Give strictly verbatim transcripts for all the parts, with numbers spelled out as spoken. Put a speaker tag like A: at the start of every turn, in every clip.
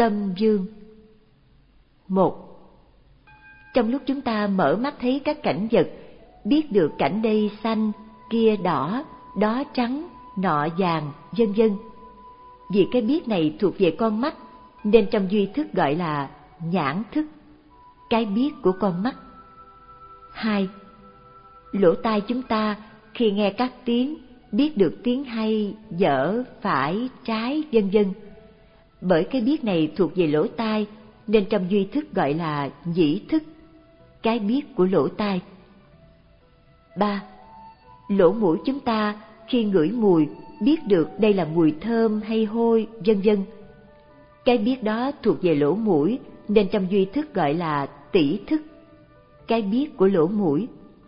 A: Tâm dương. Một. Trong lúc chúng ta mở mắt thấy các cảnh vật, biết được cảnh đây xanh, kia đỏ, đó trắng, nọ vàng, vân vân. Vì cái biết này thuộc về con mắt, nên trong duy thức gọi là nhãn thức, cái biết của con mắt. Hai. Lỗ tai chúng ta khi nghe các tiếng, biết được tiếng hay, dở, phải, trái, vân vân. Bởi cái biết này thuộc về lỗ tai, nên trong duy thức gọi là nhĩ thức, cái biết của lỗ tai. Ba. Lỗ mũi chúng ta khi ngửi mùi, biết được đây là mùi thơm hay hôi, vân vân. Cái biết đó thuộc về lỗ mũi, nên trong duy thức gọi là tỷ thức, cái biết của lỗ mũi.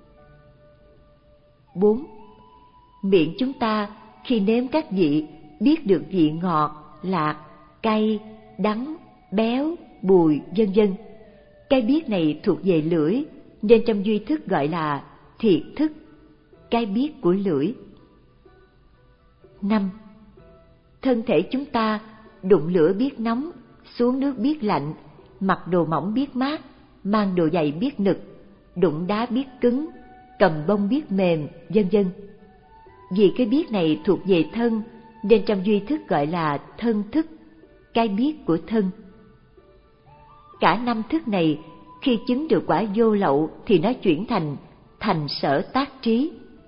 A: Bốn. Miệng chúng ta khi nếm các vị, biết được vị ngọt, lạc, cay, đắng, béo, bùi, vân vân. Cái biết này thuộc về lưỡi, nên trong duy thức gọi là thiệt thức, cái biết của lưỡi. Năm. Thân thể chúng ta đụng lửa biết nóng, xuống nước biết lạnh, mặc đồ mỏng biết mát, mang đồ dày biết nực, đụng đá biết cứng, cầm bông biết mềm, vân vân. Vì cái biết này thuộc về thân, nên trong duy thức gọi là thân thức, cái biết của thân. Cả năm thức này khi chứng được quả vô lậu thì nó chuyển thành thành sở tác trí.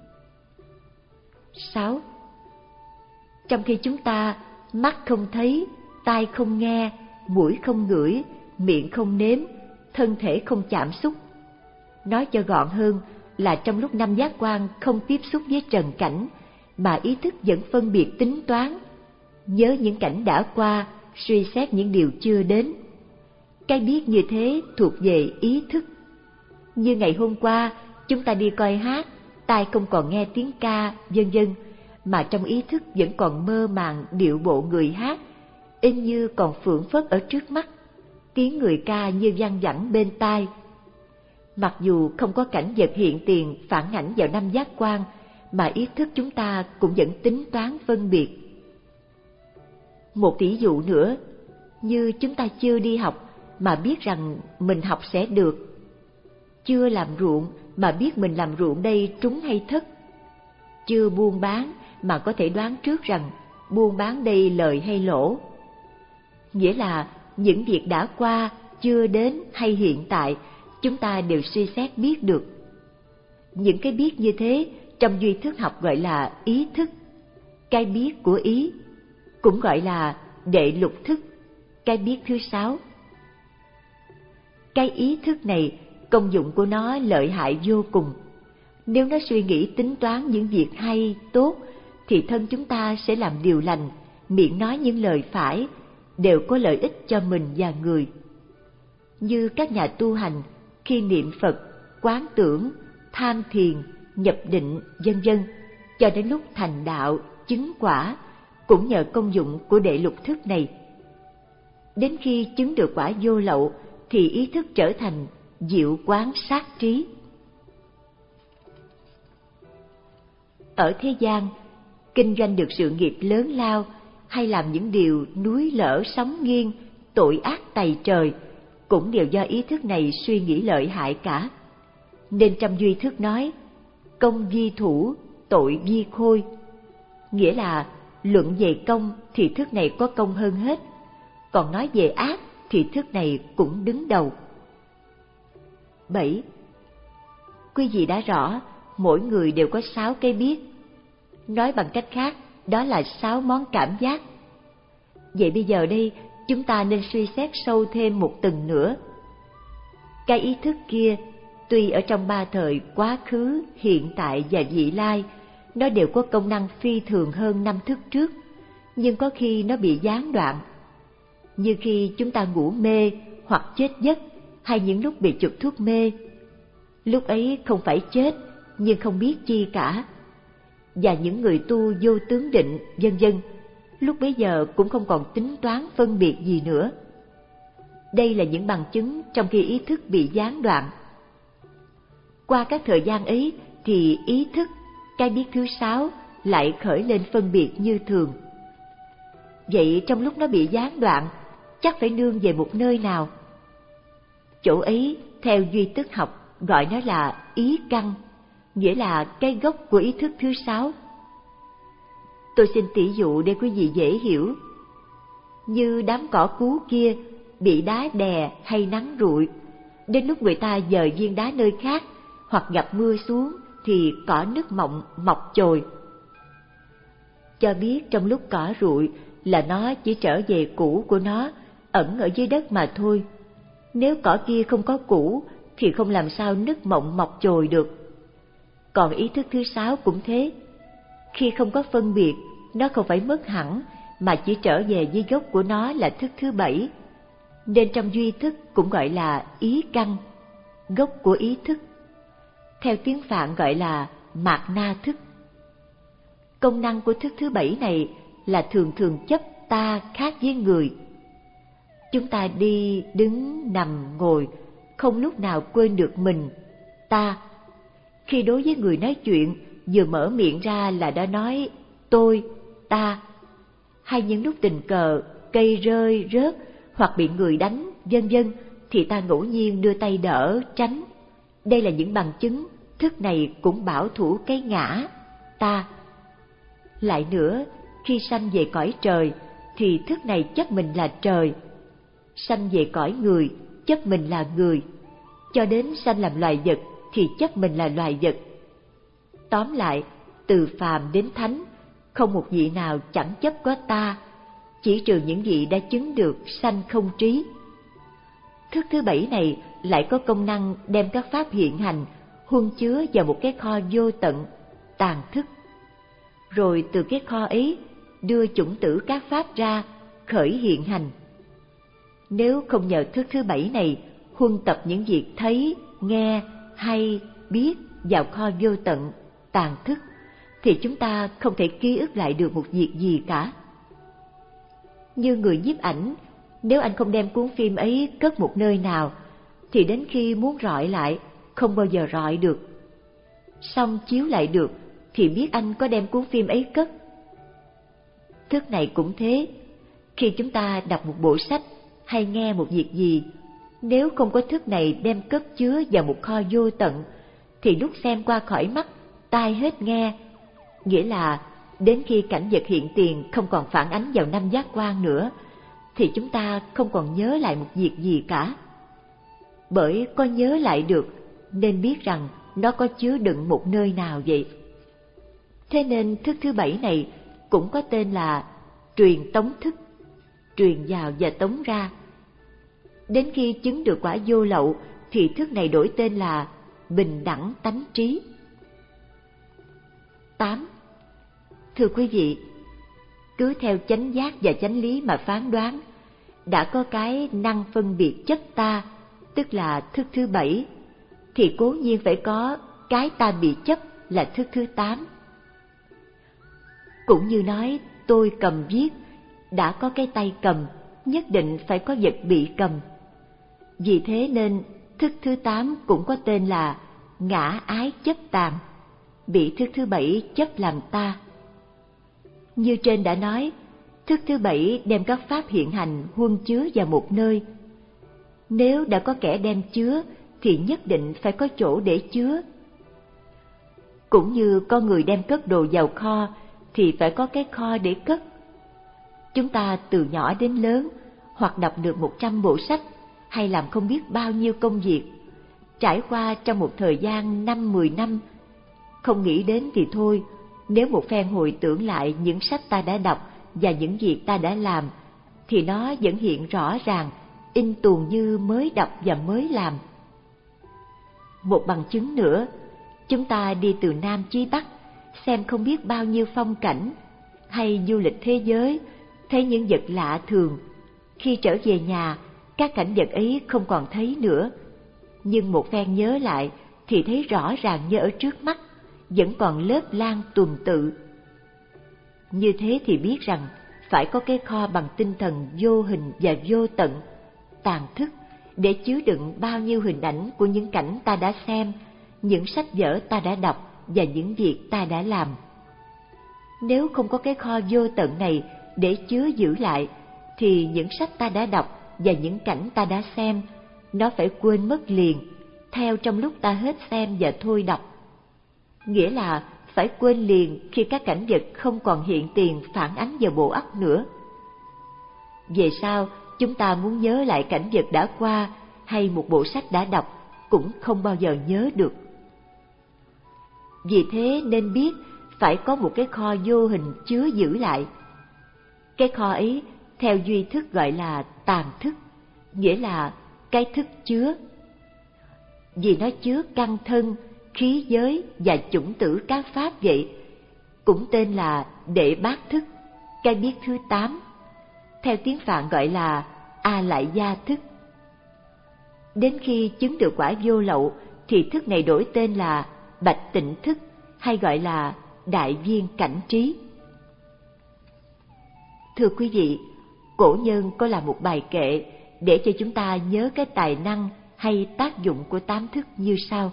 A: Sáu. Trong khi chúng ta mắt không thấy, tai không nghe, mũi không ngửi, miệng không nếm, thân thể không chạm xúc. Nói cho gọn hơn là trong lúc năm giác quan không tiếp xúc với trần cảnh, mà ý thức vẫn phân biệt tính toán, nhớ những cảnh đã qua, suy xét những điều chưa đến. Cái biết như thế thuộc về ý thức. Như ngày hôm qua, chúng ta đi coi hát, tai không còn nghe tiếng ca, vân vân, mà trong ý thức vẫn còn mơ màng điệu bộ người hát, y như còn phượng phất ở trước mắt, tiếng người ca như văng vẳng bên tai. Mặc dù không có cảnh vật hiện tiền phản ảnh vào năm giác quan, mà ý thức chúng ta cũng vẫn tính toán phân biệt. Một ví dụ nữa, như chúng ta chưa đi học mà biết rằng mình học sẽ được, chưa làm ruộng mà biết mình làm ruộng đây trúng hay thất, chưa buôn bán mà có thể đoán trước rằng buôn bán đây lời hay lỗ. Nghĩa là những việc đã qua, chưa đến hay hiện tại, chúng ta đều suy xét biết được. Những cái biết như thế trong duy thức học gọi là ý thức, cái biết của ý, cũng gọi là đệ lục thức, cái biết thứ sáu. Cái ý thức này, công dụng của nó lợi hại vô cùng. Nếu nó suy nghĩ tính toán những việc hay, tốt, thì thân chúng ta sẽ làm điều lành, miệng nói những lời phải, đều có lợi ích cho mình và người. Như các nhà tu hành, khi niệm Phật, quán tưởng, tham thiền, nhập định, vân vân, cho đến lúc thành đạo, chứng quả, cũng nhờ công dụng của đệ lục thức này. Đến khi chứng được quả vô lậu, thì ý thức trở thành diệu quán sát trí. Ở thế gian, kinh doanh được sự nghiệp lớn lao, hay làm những điều núi lở sóng nghiêng, tội ác tày trời, cũng đều do ý thức này suy nghĩ lợi hại cả. Nên trong duy thức nói, công vi thủ, tội vi khôi. Nghĩa là luận về công thì thức này có công hơn hết, còn nói về ác thì thức này cũng đứng đầu. Bảy. Quý vị đã rõ, mỗi người đều có sáu cái biết. Nói bằng cách khác, đó là sáu món cảm giác. Vậy bây giờ đây, chúng ta nên suy xét sâu thêm một tầng nữa. Cái ý thức kia, tuy ở trong ba thời quá khứ, hiện tại và vị lai, nó đều có công năng phi thường hơn năm thức trước, nhưng có khi nó bị gián đoạn. Như khi chúng ta ngủ mê hoặc chết giấc, hay những lúc bị chụp thuốc mê. Lúc ấy không phải chết, nhưng không biết chi cả. Và những người tu vô tướng định, vân vân, lúc bấy giờ cũng không còn tính toán phân biệt gì nữa. Đây là những bằng chứng trong khi ý thức bị gián đoạn. Qua các thời gian ấy thì ý thức, cái biết thứ sáu, lại khởi lên phân biệt như thường. Vậy trong lúc nó bị gián đoạn, chắc phải nương về một nơi nào. Chỗ ấy, theo duy thức học, gọi nó là ý căn, nghĩa là cái gốc của ý thức thứ sáu. Tôi xin tỉ dụ để quý vị dễ hiểu. Như đám cỏ cú kia bị đá đè hay nắng rụi, đến lúc người ta dời viên đá nơi khác hoặc gặp mưa xuống thì cỏ nứt mọng mọc chồi. Cho biết trong lúc cỏ rụi là nó chỉ trở về cũ của nó, ẩn ở dưới đất mà thôi. Nếu cỏ kia không có cũ thì không làm sao nứt mọng mọc chồi được. Còn ý thức thứ sáu cũng thế. Khi không có phân biệt, nó không phải mất hẳn, mà chỉ trở về với gốc của nó là thức thứ bảy. Nên trong duy thức cũng gọi là ý căn, gốc của ý thức. Theo tiếng Phạn gọi là mạt na thức. Công năng của thức thứ bảy này là thường thường chấp ta khác với người. Chúng ta đi, đứng, nằm, ngồi, không lúc nào quên được mình, ta. Khi đối với người nói chuyện, vừa mở miệng ra là đã nói tôi, ta. Hay những lúc tình cờ, cây rơi, rớt, hoặc bị người đánh, vân vân, thì ta ngẫu nhiên đưa tay đỡ, tránh. Đây là những bằng chứng, thức này cũng bảo thủ cái ngã, ta. Lại nữa, khi sanh về cõi trời, thì thức này chấp mình là trời. Sanh về cõi người, chấp mình là người. Cho đến sanh làm loài vật, thì chấp mình là loài vật. Tóm lại, từ phàm đến thánh, không một vị nào chẳng chấp có ta, chỉ trừ những vị đã chứng được sanh không trí. Thức thứ bảy này lại có công năng đem các pháp hiện hành huân chứa vào một cái kho vô tận, tàn thức. Rồi từ cái kho ấy đưa chủng tử các pháp ra, khởi hiện hành. Nếu không nhờ thức thứ bảy này huân tập những việc thấy, nghe, hay, biết vào kho vô tận, tàn thức, thì chúng ta không thể ký ức lại được một việc gì cả. Như người nhiếp ảnh, nếu anh không đem cuốn phim ấy cất một nơi nào, thì đến khi muốn rọi lại, không bao giờ rọi được. Xong chiếu lại được, thì biết anh có đem cuốn phim ấy cất. Thức này cũng thế, khi chúng ta đọc một bộ sách hay nghe một việc gì, nếu không có thức này đem cất chứa vào một kho vô tận, thì lúc xem qua khỏi mắt, tai hết nghe, nghĩa là đến khi cảnh vật hiện tiền không còn phản ánh vào năm giác quan nữa, thì chúng ta không còn nhớ lại một việc gì cả. Bởi có nhớ lại được, nên biết rằng nó có chứa đựng một nơi nào vậy. Thế nên thức thứ bảy này cũng có tên là truyền tống thức, truyền vào và tống ra. Đến khi chứng được quả vô lậu, thì thức này đổi tên là bình đẳng tánh trí. tám. Thưa quý vị, cứ theo chánh giác và chánh lý mà phán đoán, đã có cái năng phân biệt chấp ta, tức là thức thứ bảy, thì cố nhiên phải có cái ta bị chấp là thức thứ tám. Cũng như nói tôi cầm viết, đã có cái tay cầm, nhất định phải có vật bị cầm. Vì thế nên thức thứ tám cũng có tên là ngã ái chấp tàm, bị thức thứ bảy chấp làm ta. Như trên đã nói, thức thứ bảy đem các pháp hiện hành huân chứa vào một nơi. Nếu đã có kẻ đem chứa, thì nhất định phải có chỗ để chứa. Cũng như con người đem cất đồ vào kho, thì phải có cái kho để cất. Chúng ta từ nhỏ đến lớn, hoặc đọc được một trăm bộ sách, hay làm không biết bao nhiêu công việc, trải qua trong một thời gian năm mười năm, không nghĩ đến thì thôi. Nếu một phen hồi tưởng lại những sách ta đã đọc và những việc ta đã làm, thì nó vẫn hiện rõ ràng, in tuồn như mới đọc và mới làm. Một bằng chứng nữa, chúng ta đi từ Nam chí Bắc, xem không biết bao nhiêu phong cảnh, hay du lịch thế giới, thấy những vật lạ thường. Khi trở về nhà, các cảnh vật ấy không còn thấy nữa, nhưng một phen nhớ lại thì thấy rõ ràng như ở trước mắt, vẫn còn lớp lan tuần tự. Như thế thì biết rằng phải có cái kho bằng tinh thần vô hình và vô tận, tàn thức, để chứa đựng bao nhiêu hình ảnh của những cảnh ta đã xem, những sách vở ta đã đọc và những việc ta đã làm. Nếu không có cái kho vô tận này để chứa giữ lại, thì những sách ta đã đọc và những cảnh ta đã xem, nó phải quên mất liền, theo trong lúc ta hết xem và thôi đọc. Nghĩa là phải quên liền khi các cảnh vật không còn hiện tiền phản ánh vào bộ óc nữa. Về sau, chúng ta muốn nhớ lại cảnh vật đã qua hay một bộ sách đã đọc cũng không bao giờ nhớ được. Vì thế nên biết phải có một cái kho vô hình chứa giữ lại. Cái kho ấy theo duy thức gọi là tàng thức, nghĩa là cái thức chứa. Vì nó chứa căn thân, khí giới và chủng tử các pháp vậy, cũng tên là đệ bát thức, cái biết thứ tám. Theo tiếng Phạn gọi là A Lại Gia thức. Đến khi chứng được quả vô lậu thì thức này đổi tên là Bạch Tịnh thức, hay gọi là Đại Viên Cảnh Trí. Thưa quý vị, cổ nhân có làm một bài kệ để cho chúng ta nhớ cái tài năng hay tác dụng của tám thức như sau.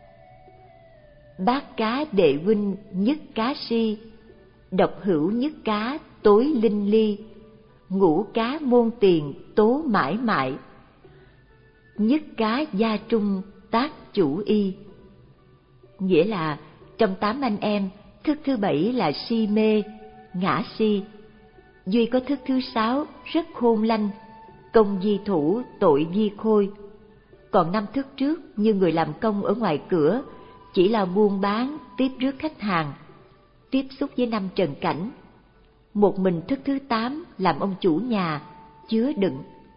A: Bát cá đệ huynh nhất cá si, độc hữu nhất cá tối linh ly, ngũ cá môn tiền tố mãi mại, nhất cá gia trung tác chủ y. Nghĩa là trong tám anh em, thức thứ bảy là si mê, ngã si, duy có thức thứ sáu rất khôn lanh, công di thủ tội di khôi. Còn năm thức trước như người làm công ở ngoài cửa, chỉ là buôn bán, tiếp rước khách hàng, tiếp xúc với năm trần cảnh. Một mình thức thứ tám làm ông chủ nhà, chứa đựng.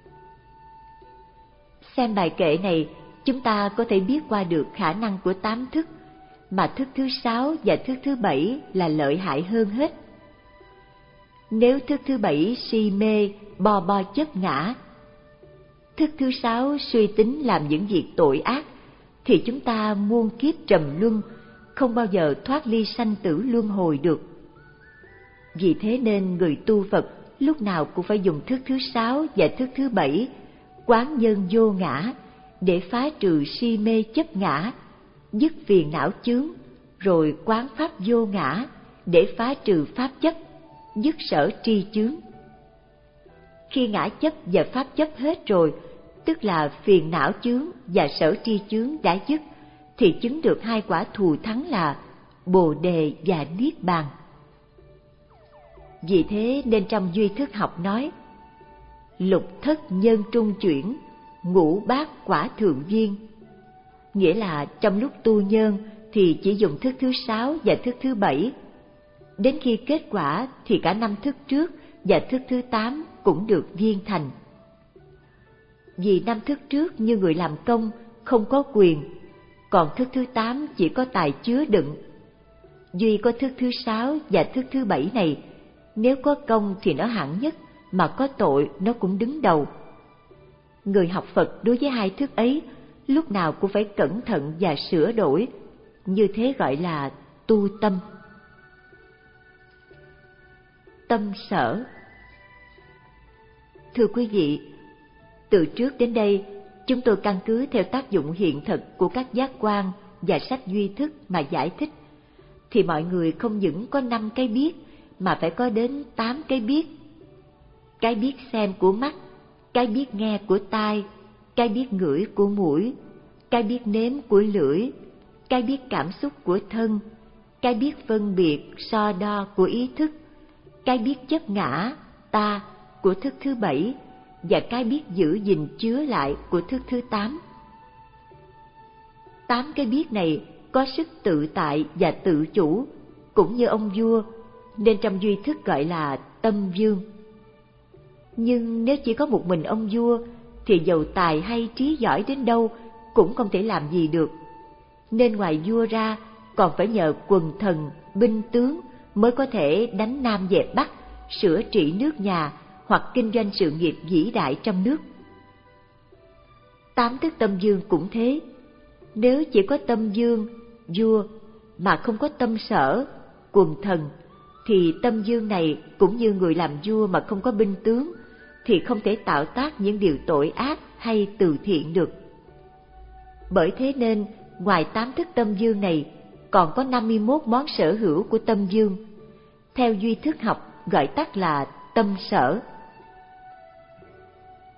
A: Xem bài kệ này, chúng ta có thể biết qua được khả năng của tám thức, mà thức thứ sáu và thức thứ bảy là lợi hại hơn hết. Nếu thức thứ bảy si mê, bo bo chấp ngã, thức thứ sáu suy tính làm những việc tội ác, thì chúng ta muôn kiếp trầm luân, không bao giờ thoát ly sanh tử luân hồi được. Vì thế nên người tu Phật lúc nào cũng phải dùng thức thứ sáu và thức thứ bảy, quán nhân vô ngã, để phá trừ si mê chấp ngã, dứt phiền não chướng, rồi quán pháp vô ngã, để phá trừ pháp chấp, dứt sở tri chướng. Khi ngã chấp và pháp chấp hết rồi, tức là phiền não chướng và sở tri chướng đã dứt, thì chứng được hai quả thù thắng là Bồ Đề và Niết Bàn. Vì thế nên trong duy thức học nói, lục thất nhân trung chuyển, ngũ bát quả thượng viên. Nghĩa là trong lúc tu nhân thì chỉ dùng thức thứ sáu và thức thứ bảy. Đến khi kết quả thì cả năm thức trước và thức thứ tám cũng được viên thành. Vì năm thức trước như người làm công không có quyền, còn thức thứ tám chỉ có tài chứa đựng. Duy có thức thứ sáu và thức thứ bảy này, nếu có công thì nó hạng nhất, mà có tội nó cũng đứng đầu. Người học Phật đối với hai thức ấy lúc nào cũng phải cẩn thận và sửa đổi, như thế gọi là tu tâm. Tâm sở. Thưa quý vị, từ trước đến đây chúng tôi căn cứ theo tác dụng hiện thực của các giác quan và sách duy thức mà giải thích, thì mọi người không những có năm cái biết mà phải có đến tám cái biết. Cái biết xem của mắt, cái biết nghe của tai, cái biết ngửi của mũi, cái biết nếm của lưỡi, cái biết cảm xúc của thân, cái biết phân biệt so đo của ý thức, cái biết chấp ngã ta của thức thứ bảy, và cái biết giữ gìn chứa lại của thức thứ tám. Tám cái biết này có sức tự tại và tự chủ, cũng như ông vua, nên trong duy thức gọi là tâm vương. Nhưng nếu chỉ có một mình ông vua, thì dầu tài hay trí giỏi đến đâu cũng không thể làm gì được. Nên ngoài vua ra, còn phải nhờ quần thần, binh tướng mới có thể đánh Nam dẹp Bắc, sửa trị nước nhà hoặc kinh doanh sự nghiệp vĩ đại trong nước. Tám thức tâm vương cũng thế. Nếu chỉ có tâm vương, vua, mà không có tâm sở, quần thần, thì tâm vương này cũng như người làm vua mà không có binh tướng, thì không thể tạo tác những điều tội ác hay từ thiện được. Bởi thế nên, ngoài tám thức tâm vương này, còn có năm mươi mốt món sở hữu của tâm vương. Theo duy thức học gọi tắt là tâm sở.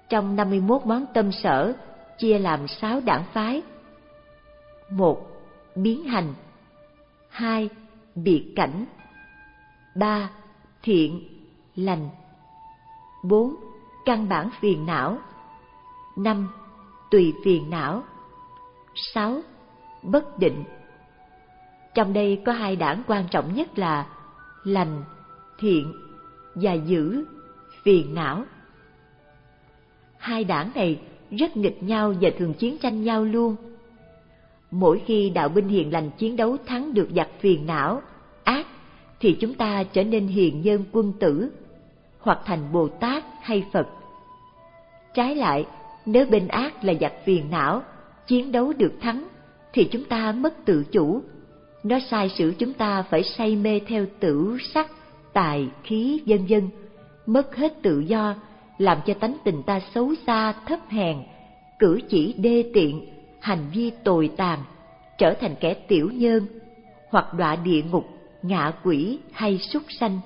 A: Trong năm mươi mốt món tâm sở chia làm sáu đảng phái. Một. Biến hành. Hai. Biệt cảnh. Ba. Thiện, lành. Bốn. Căn bản phiền não. Năm. Tùy phiền não. Sáu. Bất định. Trong đây có hai đảng quan trọng nhất là lành, thiện và dữ, phiền não. Hai đảng này rất nghịch nhau và thường chiến tranh nhau luôn. Mỗi khi đạo binh hiền lành chiến đấu thắng được giặc phiền não, ác, thì chúng ta trở nên hiền nhân quân tử, hoặc thành Bồ Tát hay Phật. Trái lại, nếu bên ác là giặc phiền não, chiến đấu được thắng, thì chúng ta mất tự chủ. Nó sai sử chúng ta phải say mê theo tửu sắc, tài, khí, vân vân, mất hết tự do, làm cho tánh tình ta xấu xa, thấp hèn, cử chỉ đê tiện, hành vi tồi tàn, trở thành kẻ tiểu nhân, hoặc đọa địa ngục, ngạ quỷ hay súc sanh.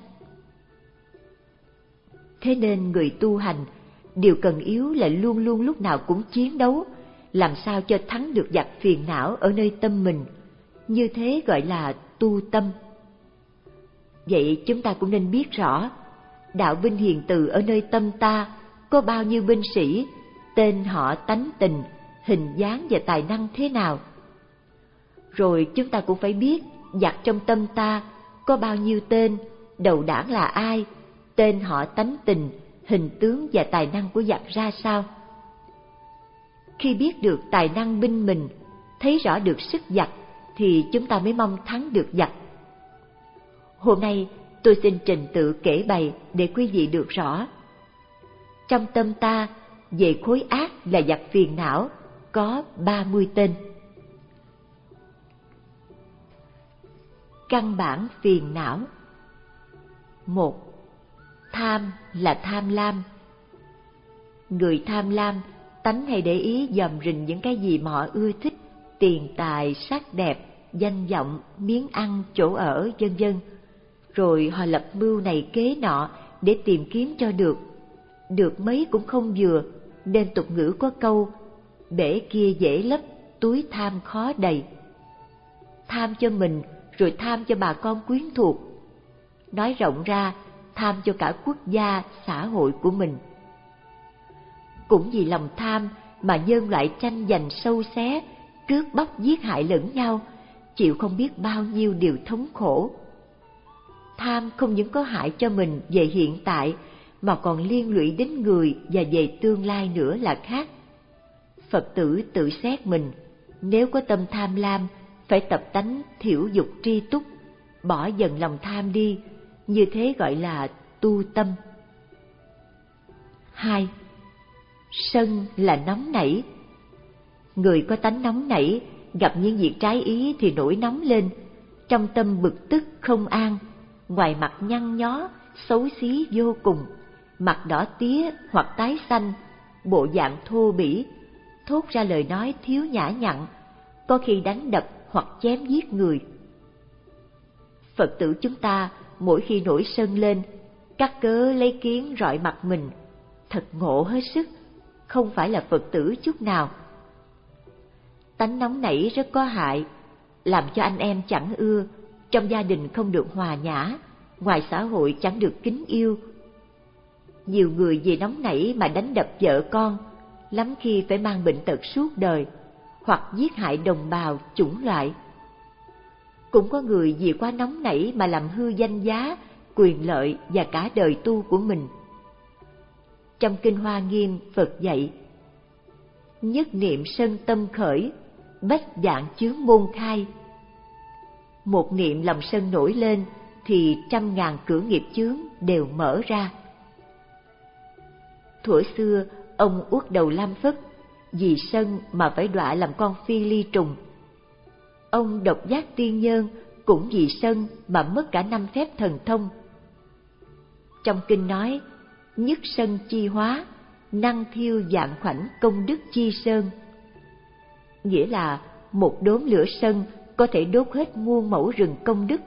A: Thế nên người tu hành, điều cần yếu là luôn luôn lúc nào cũng chiến đấu, làm sao cho thắng được giặc phiền não ở nơi tâm mình. Như thế gọi là tu tâm. Vậy chúng ta cũng nên biết rõ, đạo binh hiền từ ở nơi tâm ta có bao nhiêu binh sĩ, tên họ, tánh tình, hình dáng và tài năng thế nào. Rồi chúng ta cũng phải biết giặc trong tâm ta có bao nhiêu tên, đầu đảng là ai, tên họ, tánh tình, hình tướng và tài năng của giặc ra sao. Khi biết được tài năng binh mình, thấy rõ được sức giặc, thì chúng ta mới mong thắng được giặc. Hôm nay tôi xin trình tự kể bày để quý vị được rõ. Trong tâm ta, về khối ác là giặc phiền não, có ba mươi tên. Căn bản phiền não. Một. Tham là tham lam. Người tham lam, tánh hay để ý dòm rình những cái gì mà họ ưa thích, tiền tài, sắc đẹp, danh vọng, miếng ăn, chỗ ở, vân vân. Rồi họ lập mưu này kế nọ để tìm kiếm cho được. Được mấy cũng không vừa, nên tục ngữ có câu, bể kia dễ lấp, túi tham khó đầy. Tham cho mình, rồi tham cho bà con quyến thuộc. Nói rộng ra, tham cho cả quốc gia, xã hội của mình. Cũng vì lòng tham mà nhân loại tranh giành sâu xé, cướp bóc giết hại lẫn nhau, chịu không biết bao nhiêu điều thống khổ. Tham không những có hại cho mình về hiện tại, mà còn liên lụy đến người và về tương lai nữa là khác. Phật tử tự xét mình, nếu có tâm tham lam, phải tập tánh thiểu dục tri túc, bỏ dần lòng tham đi, như thế gọi là tu tâm. Hai. Sân là nóng nảy. Người có tánh nóng nảy, gặp những việc trái ý thì nổi nóng lên, trong tâm bực tức không an, ngoài mặt nhăn nhó, xấu xí vô cùng, mặt đỏ tía hoặc tái xanh, bộ dạng thô bỉ, thốt ra lời nói thiếu nhã nhặn, có khi đánh đập hoặc chém giết người. Phật tử chúng ta mỗi khi nổi sân lên, cắt cớ lấy kiến rọi mặt mình, thật ngộ hết sức, không phải là Phật tử chút nào. Tánh nóng nảy rất có hại, làm cho anh em chẳng ưa, trong gia đình không được hòa nhã, ngoài xã hội chẳng được kính yêu. Nhiều người vì nóng nảy mà đánh đập vợ con, lắm khi phải mang bệnh tật suốt đời, hoặc giết hại đồng bào, chủng loại. Cũng có người vì quá nóng nảy mà làm hư danh giá, quyền lợi và cả đời tu của mình. Trong Kinh Hoa Nghiêm, Phật dạy, nhất niệm sân tâm khởi, bách dạng chướng môn khai. Một niệm lòng sân nổi lên thì trăm ngàn cửa nghiệp chướng đều mở ra. Thuở xưa, ông Uất Đầu Lam Phất vì sân mà phải đọa làm con phi ly trùng. Ông Độc Giác Tiên Nhân cũng vì sân mà mất cả năm phép thần thông. Trong kinh nói, nhất sân chi hóa, năng thiêu vạn khoảnh công đức chi sơn. Nghĩa là một đốm lửa sân có thể đốt hết muôn mẫu rừng công đức.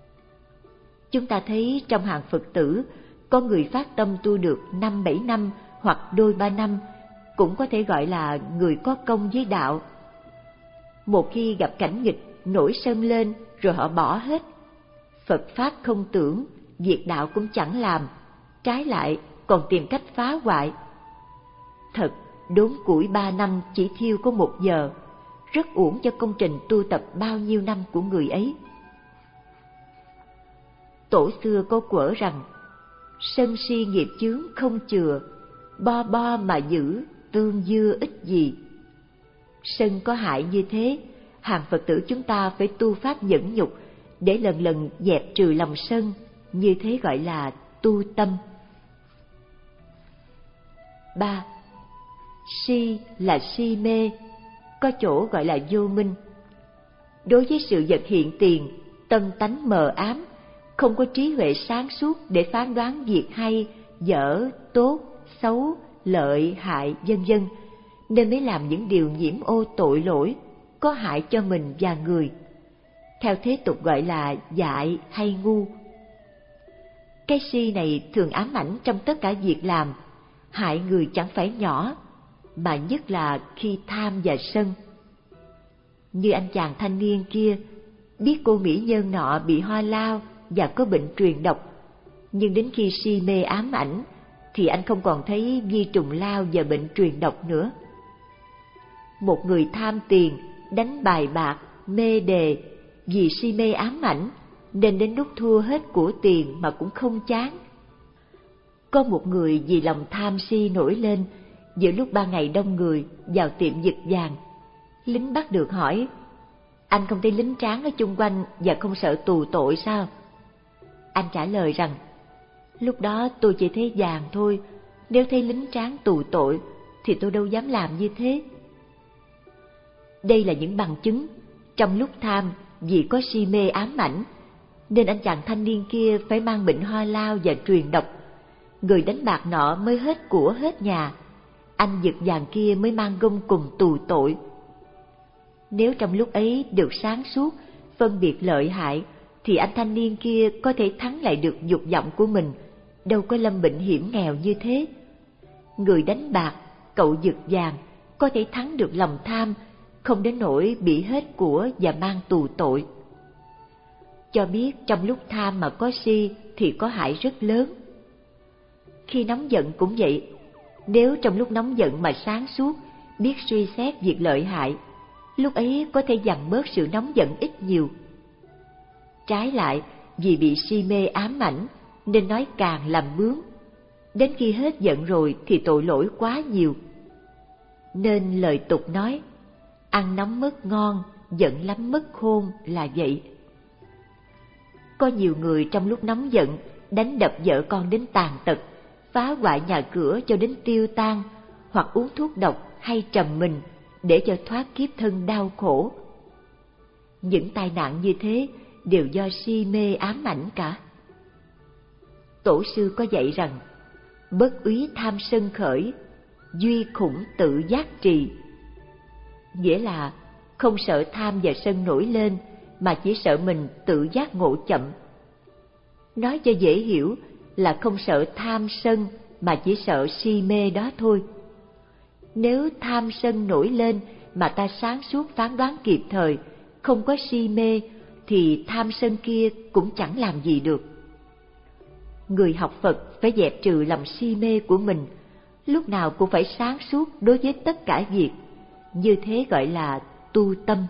A: Chúng ta thấy trong hàng Phật tử, có người phát tâm tu được năm bảy năm hoặc đôi ba năm, cũng có thể gọi là người có công với đạo. Một khi gặp cảnh nghịch nổi sân lên rồi họ bỏ hết. Phật Pháp không tưởng, việc đạo cũng chẳng làm, trái lại còn tìm cách phá hoại. Thật, đốn củi ba năm chỉ thiêu có một giờ, rất uổng cho công trình tu tập bao nhiêu năm của người ấy. Tổ xưa có quở rằng, sân si nghiệp chướng không chừa, bo bo mà giữ, tương dưa ích gì. Sân có hại như thế, hàng Phật tử chúng ta phải tu pháp nhẫn nhục để lần lần dẹp trừ lòng sân, như thế gọi là tu tâm. ba. Si là si mê, có chỗ gọi là vô minh. Đối với sự vật hiện tiền, tâm tánh mờ ám, không có trí huệ sáng suốt để phán đoán việc hay, dở, tốt, xấu, lợi, hại, vân vân, nên mới làm những điều nhiễm ô tội lỗi, có hại cho mình và người. Theo thế tục gọi là dại hay ngu. Cái si này thường ám ảnh trong tất cả việc làm, hại người chẳng phải nhỏ, mà nhất là khi tham và sân. Như anh chàng thanh niên kia, biết cô mỹ nhân nọ bị ho lao và có bệnh truyền độc, nhưng đến khi si mê ám ảnh thì anh không còn thấy vi trùng lao và bệnh truyền độc nữa. Một người tham tiền, đánh bài bạc, mê đề, vì si mê ám ảnh nên đến lúc thua hết của tiền mà cũng không chán. Có một người vì lòng tham si nổi lên, giữa lúc ban ngày đông người vào tiệm giật vàng. Lính bắt được hỏi, anh không thấy lính tráng ở chung quanh và không sợ tù tội sao? Anh trả lời rằng, lúc đó tôi chỉ thấy vàng thôi, nếu thấy lính tráng tù tội thì tôi đâu dám làm như thế. Đây là những bằng chứng, trong lúc tham vì có si mê ám ảnh, nên anh chàng thanh niên kia phải mang bệnh ho lao và truyền độc. Người đánh bạc nọ mới hết của hết nhà, anh giật vàng kia mới mang gông cùng tù tội. Nếu trong lúc ấy được sáng suốt, phân biệt lợi hại, thì anh thanh niên kia có thể thắng lại được dục vọng của mình, đâu có lâm bệnh hiểm nghèo như thế. Người đánh bạc, cậu giật vàng, có thể thắng được lòng tham, không đến nỗi bị hết của và mang tù tội. Cho biết trong lúc tham mà có si thì có hại rất lớn. Khi nóng giận cũng vậy, nếu trong lúc nóng giận mà sáng suốt, biết suy xét việc lợi hại, lúc ấy có thể dằn bớt sự nóng giận ít nhiều. Trái lại, vì bị si mê ám ảnh nên nói càng làm bướng, đến khi hết giận rồi thì tội lỗi quá nhiều. Nên lời tục nói, ăn nóng mất ngon, giận lắm mất khôn là vậy. Có nhiều người trong lúc nóng giận đánh đập vợ con đến tàn tật, phá hoại nhà cửa cho đến tiêu tan, hoặc uống thuốc độc hay trầm mình để cho thoát kiếp thân đau khổ. Những tai nạn như thế đều do si mê ám ảnh cả. Tổ sư có dạy rằng, bất úy tham sân khởi, duy khủng tự giác trì. Nghĩa là không sợ tham và sân nổi lên, mà chỉ sợ mình tự giác ngộ chậm. Nói cho dễ hiểu là không sợ tham sân, mà chỉ sợ si mê đó thôi. Nếu tham sân nổi lên mà ta sáng suốt phán đoán kịp thời, không có si mê, thì tham sân kia cũng chẳng làm gì được. Người học Phật phải dẹp trừ lòng si mê của mình, lúc nào cũng phải sáng suốt đối với tất cả việc, như thế gọi là tu tâm.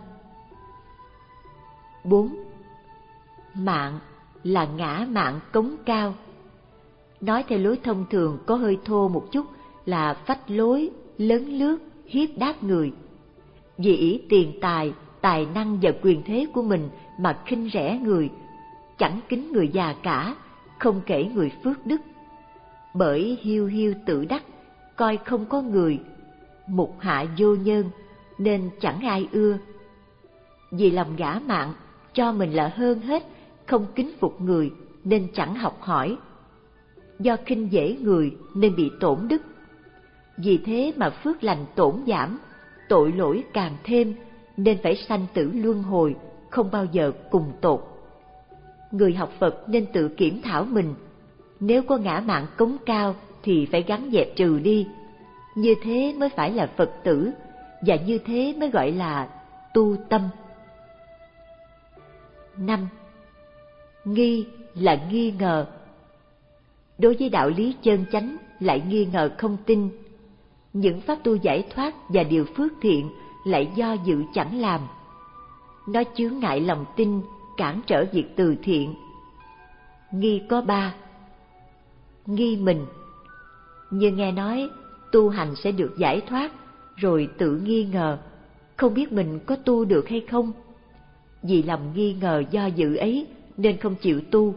A: bốn. Mạng là ngã mạn cống cao. Nói theo lối thông thường có hơi thô một chút là phách lối, lấn lướt, hiếp đáp người. Vì ý tiền tài, tài năng và quyền thế của mình mà khinh rẻ người, chẳng kính người già cả, không kể người phước đức. Bởi hiu hiu tự đắc, coi không có người, mục hạ vô nhân, nên chẳng ai ưa. Vì lòng ngã mạn, cho mình là hơn hết, không kính phục người, nên chẳng học hỏi. Do khinh dễ người nên bị tổn đức. Vì thế mà phước lành tổn giảm, tội lỗi càng thêm, nên phải sanh tử luân hồi, không bao giờ cùng tột. Người học Phật nên tự kiểm thảo mình, nếu có ngã mạn cống cao thì phải gắng dẹp trừ đi. Như thế mới phải là Phật tử, và như thế mới gọi là tu tâm. Năm. Nghi là nghi ngờ. Đối với đạo lý chân chánh lại nghi ngờ không tin. Những pháp tu giải thoát và điều phước thiện lại do dự chẳng làm. Nó chướng ngại lòng tin, cản trở việc từ thiện. Nghi có ba. Nghi mình. Như nghe nói tu hành sẽ được giải thoát, rồi tự nghi ngờ, không biết mình có tu được hay không. Vì lòng nghi ngờ do dự ấy nên không chịu tu.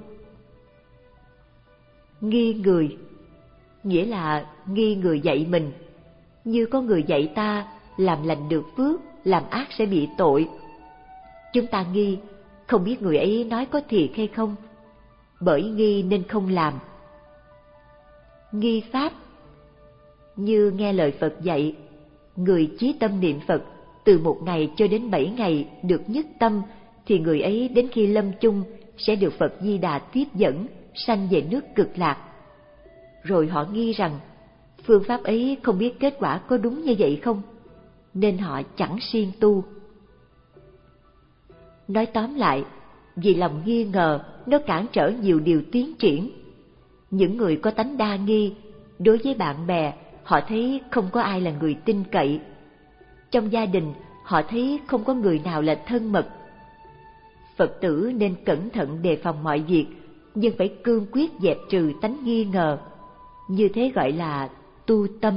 A: Nghi người, nghĩa là nghi người dạy mình. Như có người dạy ta làm lành được phước, làm ác sẽ bị tội. Chúng ta nghi, không biết người ấy nói có thiệt hay không. Bởi nghi nên không làm. Nghi pháp, như nghe lời Phật dạy, người chí tâm niệm Phật từ một ngày cho đến bảy ngày được nhất tâm, thì người ấy đến khi lâm chung sẽ được Phật Di Đà tiếp dẫn, sanh về nước Cực Lạc. Rồi họ nghi rằng phương pháp ấy không biết kết quả có đúng như vậy không, nên họ chẳng siêng tu. Nói tóm lại, vì lòng nghi ngờ nó cản trở nhiều điều tiến triển. Những người có tánh đa nghi, đối với bạn bè họ thấy không có ai là người tin cậy. Trong gia đình họ thấy không có người nào là thân mật. Phật tử nên cẩn thận đề phòng mọi việc, nhưng phải cương quyết dẹp trừ tánh nghi ngờ. Như thế gọi là tu tâm.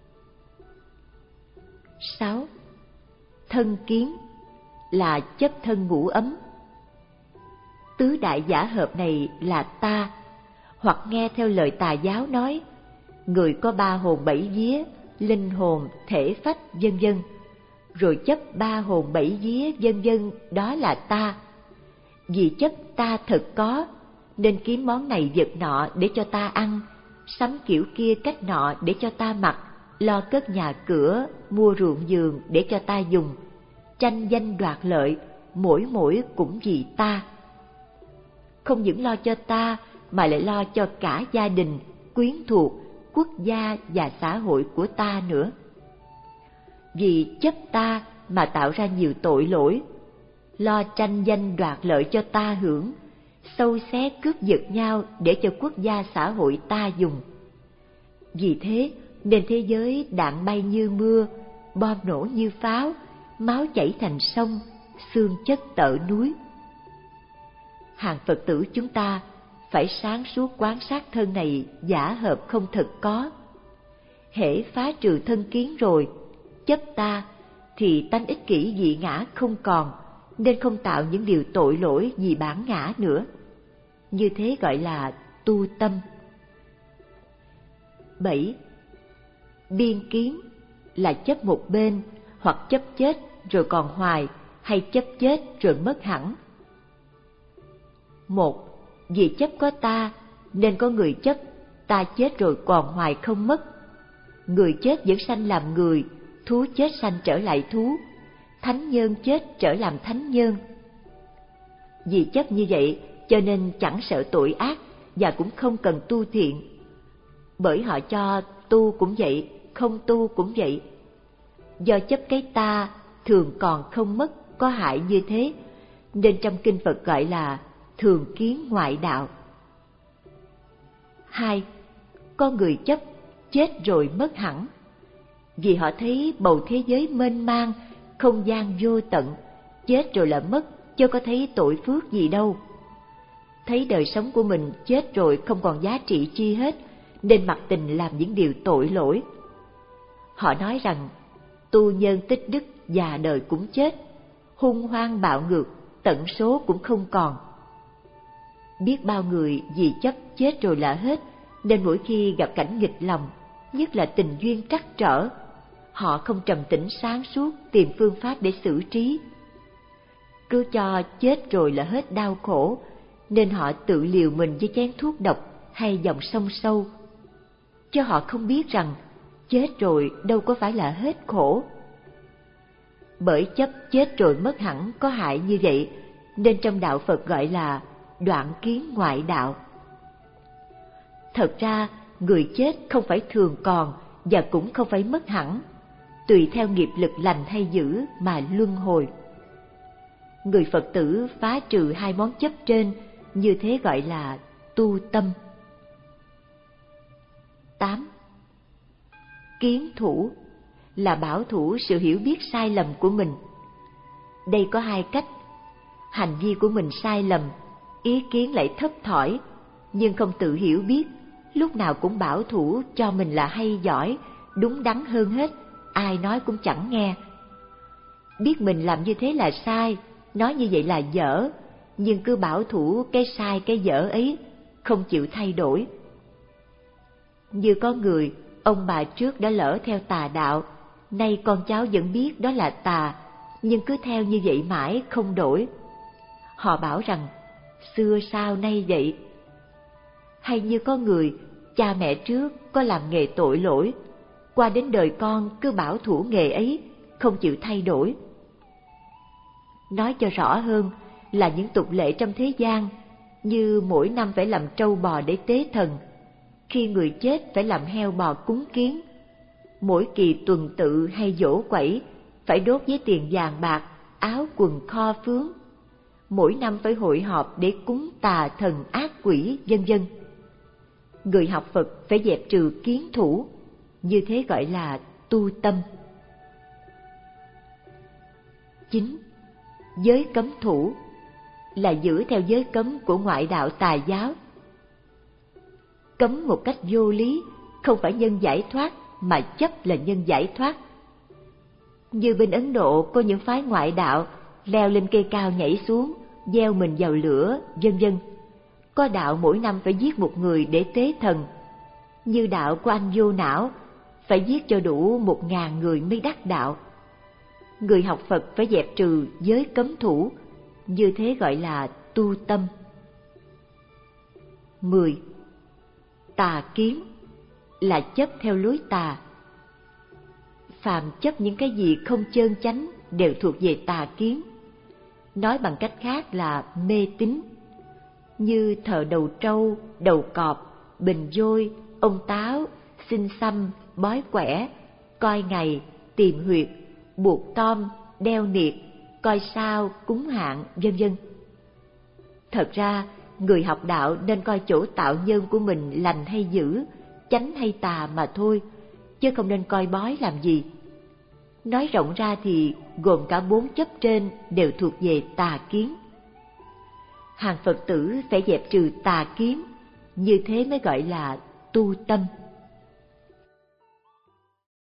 A: Sáu. Thân kiến là chấp thân ngũ ấm. Tứ đại giả hợp này là ta, hoặc nghe theo lời tà giáo nói, người có ba hồn bảy vía, linh hồn, thể phách, vân vân, rồi chấp ba hồn bảy vía, vân vân, đó là ta. Vì chấp ta thật có, nên kiếm món này vật nọ để cho ta ăn, sắm kiểu kia cách nọ để cho ta mặc, lo cất nhà cửa, mua ruộng vườn để cho ta dùng, tranh danh đoạt lợi, mỗi mỗi cũng vì ta. Không những lo cho ta, mà lại lo cho cả gia đình, quyến thuộc, quốc gia và xã hội của ta nữa. Vì chấp ta mà tạo ra nhiều tội lỗi, lo tranh danh đoạt lợi cho ta hưởng, sâu xé cướp giật nhau để cho quốc gia xã hội ta dùng. Vì thế nên thế giới đạn bay như mưa, bom nổ như pháo, máu chảy thành sông, xương chất tợ núi. Hàng Phật tử chúng ta phải sáng suốt quan sát thân này giả hợp không thật có. Hễ phá trừ thân kiến rồi, chấp ta, thì tánh ích kỷ dị ngã không còn, nên không tạo những điều tội lỗi vì bản ngã nữa. Như thế gọi là tu tâm. Bảy. Biên kiến là chấp một bên, hoặc chấp chết rồi còn hoài, hay chấp chết rồi mất hẳn. Một. Vì chấp có ta, nên có người chấp ta chết rồi còn hoài không mất. Người chết vẫn sanh làm người, thú chết sanh trở lại thú, thánh nhân chết trở làm thánh nhân. Vì chấp như vậy cho nên chẳng sợ tội ác và cũng không cần tu thiện. Bởi họ cho tu cũng vậy, không tu cũng vậy. Do chấp cái ta thường còn không mất, có hại như thế, nên trong kinh Phật gọi là thường kiến ngoại đạo. Hai. Có người chấp chết rồi mất hẳn. Vì họ thấy bầu thế giới mênh mang, không gian vô tận, chết rồi là mất, chứ có thấy tội phước gì đâu. Thấy đời sống của mình chết rồi không còn giá trị chi hết, nên mặc tình làm những điều tội lỗi. Họ nói rằng tu nhân tích đức già đời cũng chết, hung hoang bạo ngược, tận số cũng không còn. Biết bao người vì chấp chết rồi là hết, nên mỗi khi gặp cảnh nghịch lòng, nhất là tình duyên trắc trở, họ không trầm tĩnh sáng suốt tìm phương pháp để xử trí. Cứ cho chết rồi là hết đau khổ, nên họ tự liều mình với chén thuốc độc hay dòng sông sâu. Chứ họ không biết rằng chết rồi đâu có phải là hết khổ. Bởi chấp chết rồi mất hẳn có hại như vậy, nên trong đạo Phật gọi là đoạn kiến ngoại đạo. Thật ra người chết không phải thường còn và cũng không phải mất hẳn, tùy theo nghiệp lực lành hay dữ mà luân hồi. Người Phật tử phá trừ hai món chấp trên, như thế gọi là tu tâm. tám. Kiến thủ là bảo thủ sự hiểu biết sai lầm của mình. Đây có hai cách: hành vi của mình sai lầm, ý kiến lại thấp thỏi, nhưng không tự hiểu biết, lúc nào cũng bảo thủ cho mình là hay giỏi, đúng đắn hơn hết, ai nói cũng chẳng nghe. Biết mình làm như thế là sai, nói như vậy là dở, nhưng cứ bảo thủ cái sai cái dở ấy, không chịu thay đổi. Như có người, ông bà trước đã lỡ theo tà đạo, nay con cháu vẫn biết đó là tà, nhưng cứ theo như vậy mãi không đổi. Họ bảo rằng, xưa sao nay vậy? Hay như có người, cha mẹ trước có làm nghề tội lỗi, qua đến đời con cứ bảo thủ nghề ấy, không chịu thay đổi. Nói cho rõ hơn là những tục lệ trong thế gian, như mỗi năm phải làm trâu bò để tế thần, khi người chết phải làm heo bò cúng kiến, mỗi kỳ tuần tự hay giỗ quẩy phải đốt với tiền vàng bạc, áo quần kho phướng, mỗi năm phải hội họp để cúng tà thần ác quỷ, vân vân. Người học Phật phải dẹp trừ kiến thủ, như thế gọi là tu tâm. chín. Giới cấm thủ là giữ theo giới cấm của ngoại đạo tà giáo. Cấm một cách vô lý, không phải nhân giải thoát mà chấp là nhân giải thoát. Như bên Ấn Độ có những phái ngoại đạo leo lên cây cao nhảy xuống, gieo mình vào lửa, vân vân. Có đạo mỗi năm phải giết một người để tế thần. Như đạo của anh Vô Não, phải giết cho đủ một ngàn người mới đắc đạo. Người học Phật phải dẹp trừ giới cấm thủ, như thế gọi là tu tâm. mười. Tà kiến là chấp theo lối tà. Phàm chấp những cái gì không chơn chánh đều thuộc về tà kiến. Nói bằng cách khác là mê tín. Như thờ đầu trâu, đầu cọp, bình vôi, ông táo, xin xăm, bói quẻ, coi ngày, tìm huyệt, buộc tom, đeo niệt, coi sao, cúng hạn, vân vân. Thật ra, người học đạo nên coi chỗ tạo nhân của mình lành hay dữ, chánh hay tà mà thôi, chứ không nên coi bói làm gì. Nói rộng ra thì gồm cả bốn chấp trên đều thuộc về tà kiến. Hàng Phật tử phải dẹp trừ tà kiến, như thế mới gọi là tu tâm.